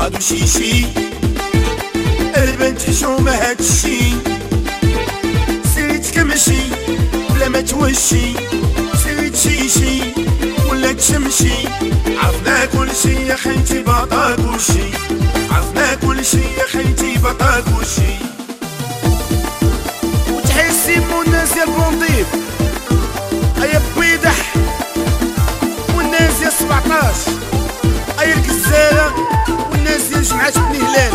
هادو شيشي البنت حشومة هادشي سيريت كمشي ولا ما توشي سيريت شيشي ولا تشمشي عرفنا كل شي يا خيتي بطا كلشي عرفنا كل شي يا خيتي بطا كلشي وتحسي بالناس يا البونديف ايا بيدح والناس يا 17 ايا الكزالة والناس يا جمعة بن هلال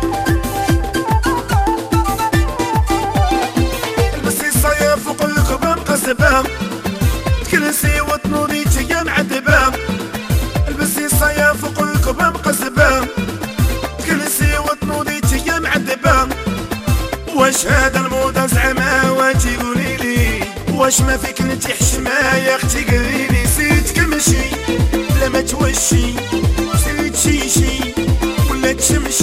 المصيصة فوق القبة مقصبة تكنسي وتنوضي تيا معذبة المصيصة فوق القبة مقصبة تكنسي وتنوضي تيا معذبة واش هذا الموضة زعما وانتي قوليلي واش ما فيك نتي حشمة يا اختي قوليلي سيت كمشي بلا ما توشي سيت شيشي ولا تشمشي